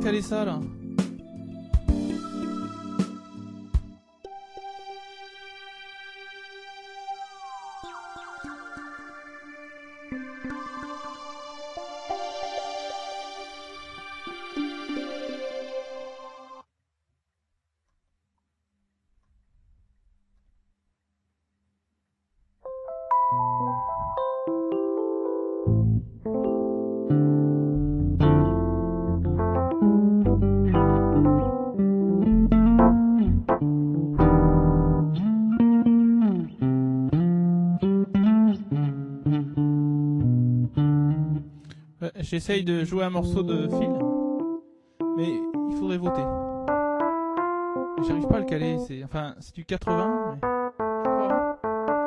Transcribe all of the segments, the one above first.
caler ça là. J'essaye de jouer un morceau de fil, mais il faudrait voter. J'arrive pas à le caler, c'est du 80, mais je crois.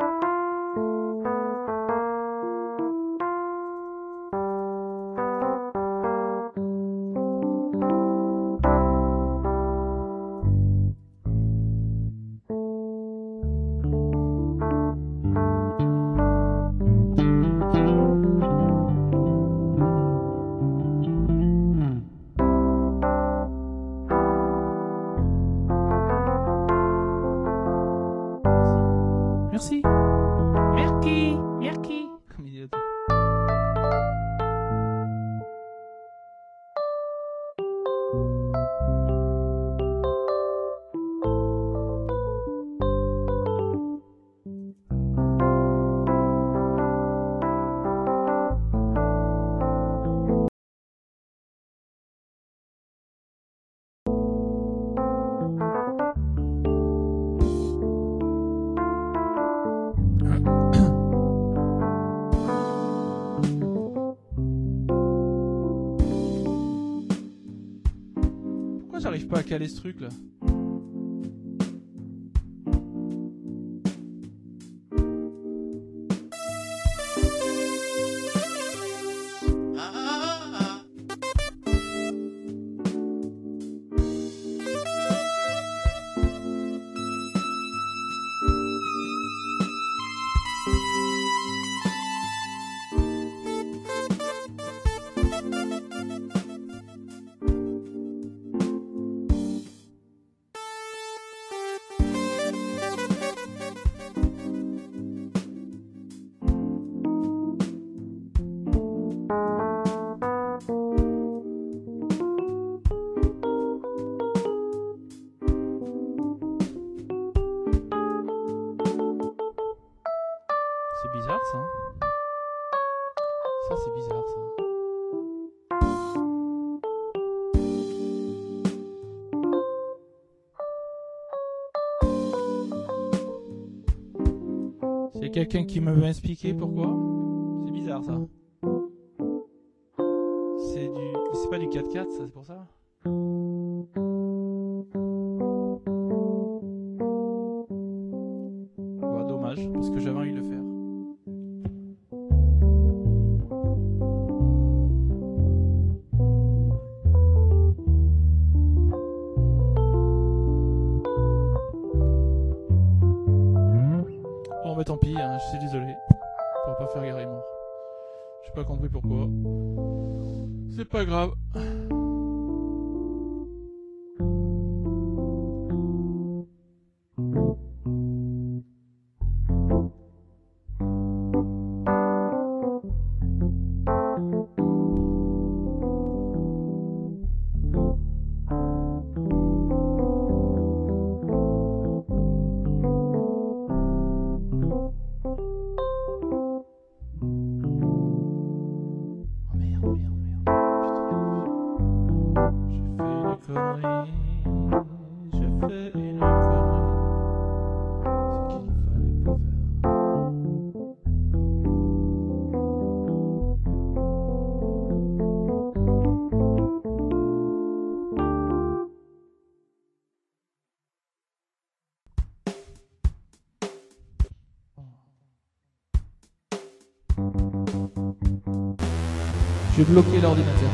Merci. Merci. Merci. Comme il dit l'autre. Pourquoi j'arrive pas à caler ce truc là? C'est bizarre ça. Ça c'est bizarre ça. C'est quelqu'un qui me veut expliquer pourquoi? C'est bizarre ça. C'est pas du 4/4 ça, c'est pour ça. Bah, dommage, parce que j'avais envie de le faire. Bon bah tant pis, hein, je suis désolé. On va pas faire Gary Moore. J'ai pas compris pourquoi. C'est pas grave. Je vais bloquer l'ordinateur.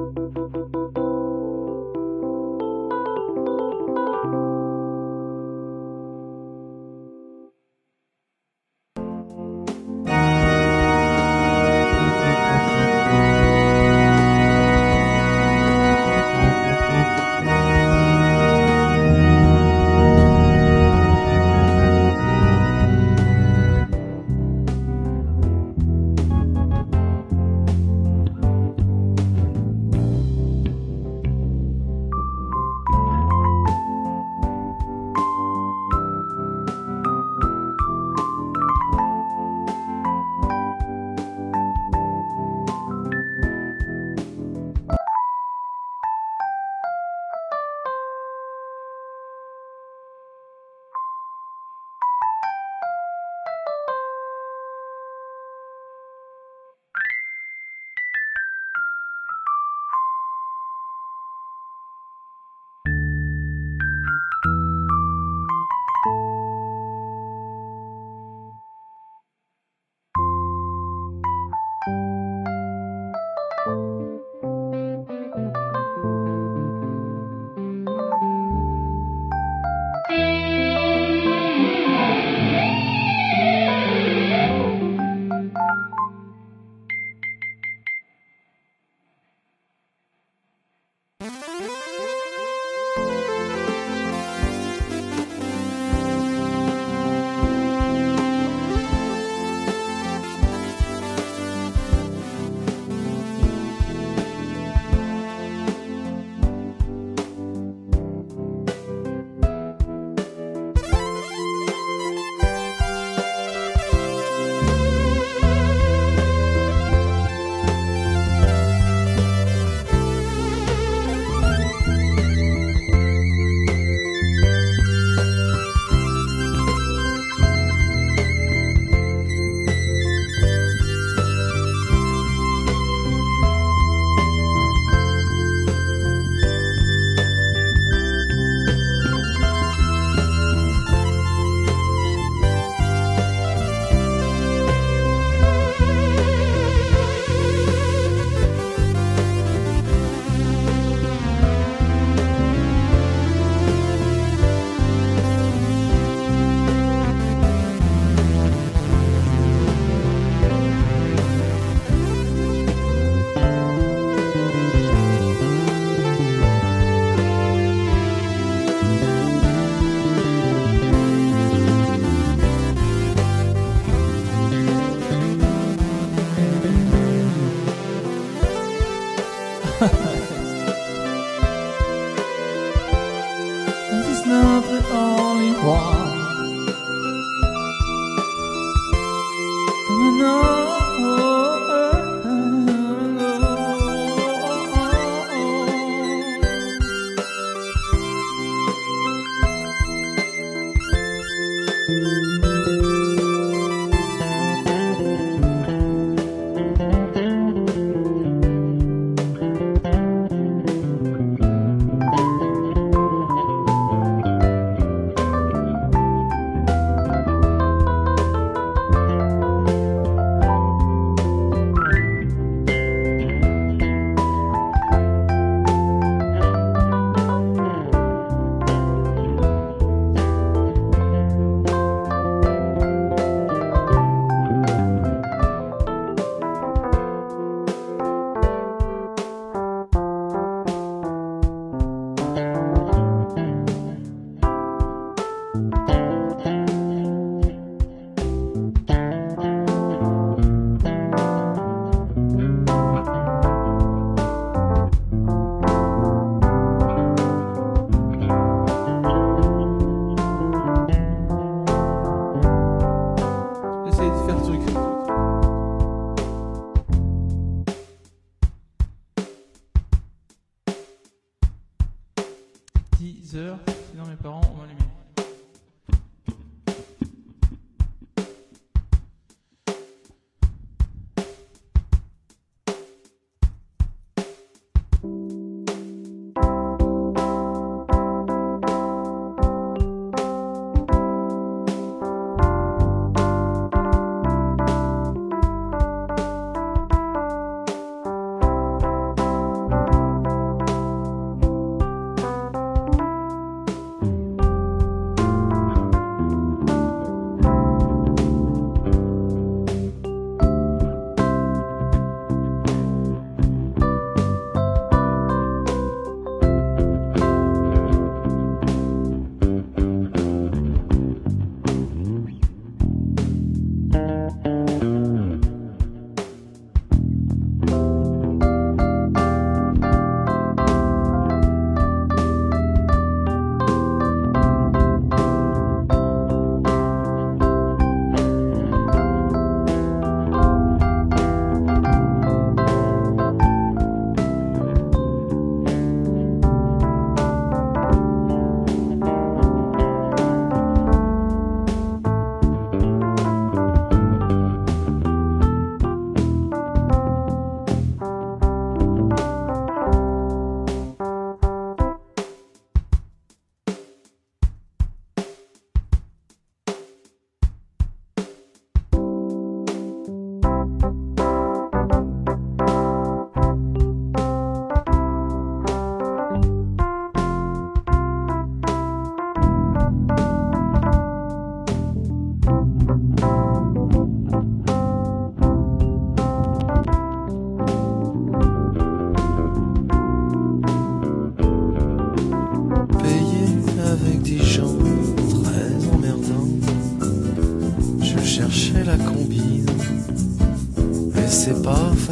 This is not the only one. J'essaie de faire le truc. 10h, sinon mes parents vont m'allumer.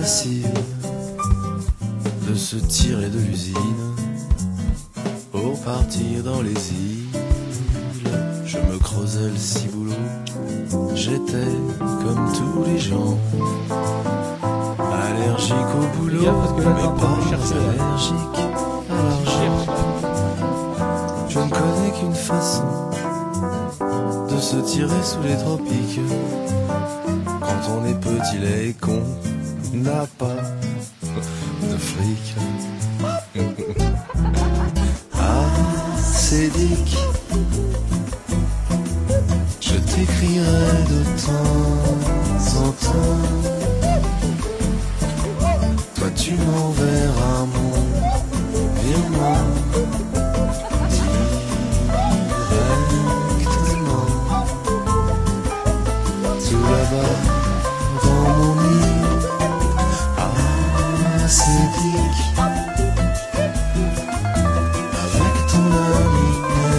facile de se tirer de l'usine pour partir dans les îles. Je me creusais le ciboulot, j'étais comme tous les gens, allergique au boulot, mais pas allergique à l'argent. Je ne connais qu'une façon de se tirer sous les tropiques. Quand on est petit, laid et qu'on n'a pas de fric. Ah, c'est Dick, je t'écrirai de temps en temps. Toi tu m'enverras mon virement directement. Tout là-bas dans mon lit. Ah, c'est Dick, avec ton ami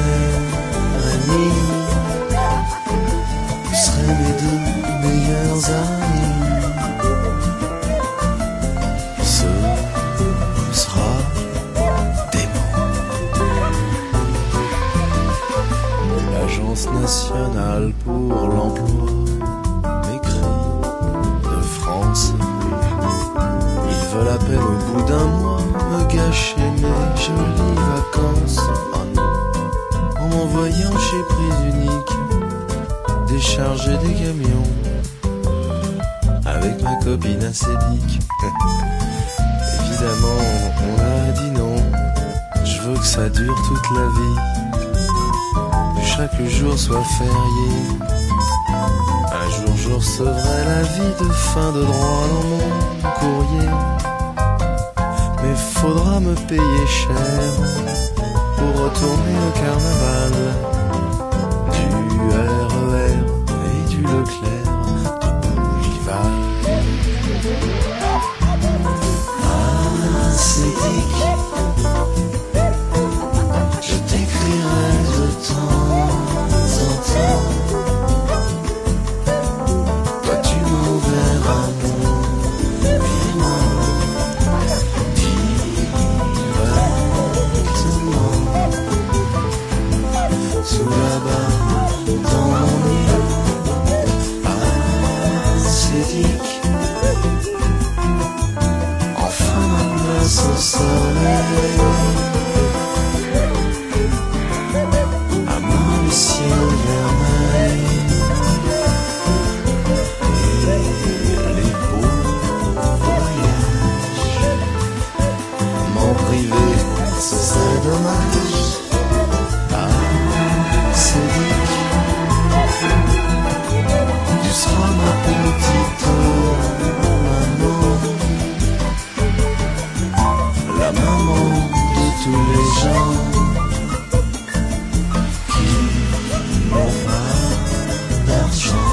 vous serez mes deux meilleurs amis. Ce sera dément. L'Agence nationale pour l'emploi m'écrit de France. Ils veulent à peine au bout d'un mois me gâcher mes jolies vacances. Oh non, en m'envoyant chez Prise Unique décharger des camions avec ma copine acédique. Évidemment, on a dit non. Je veux que ça dure toute la vie, que chaque jour soit férié. Un jour je recevrai l'avis de fin de droit dans mon courrier. Mais faudra me payer cher pour retourner au carnaval. Du RER et du Leclerc de Bougival. Ah, c'est Dick, je t'écrirai de temps en temps. Toi tu m'enverras mon virement directement. Sous là-bas dans mon lit. Ah, c'est Dick, enfin ma place au soleil. À moi le ciel vermeil et les beaux voyages. M'en priver, ce serait dommage. Ah, c'est Dick, tu seras ma petite maman, la maman de tous les gens qui n'ont pas d'argent.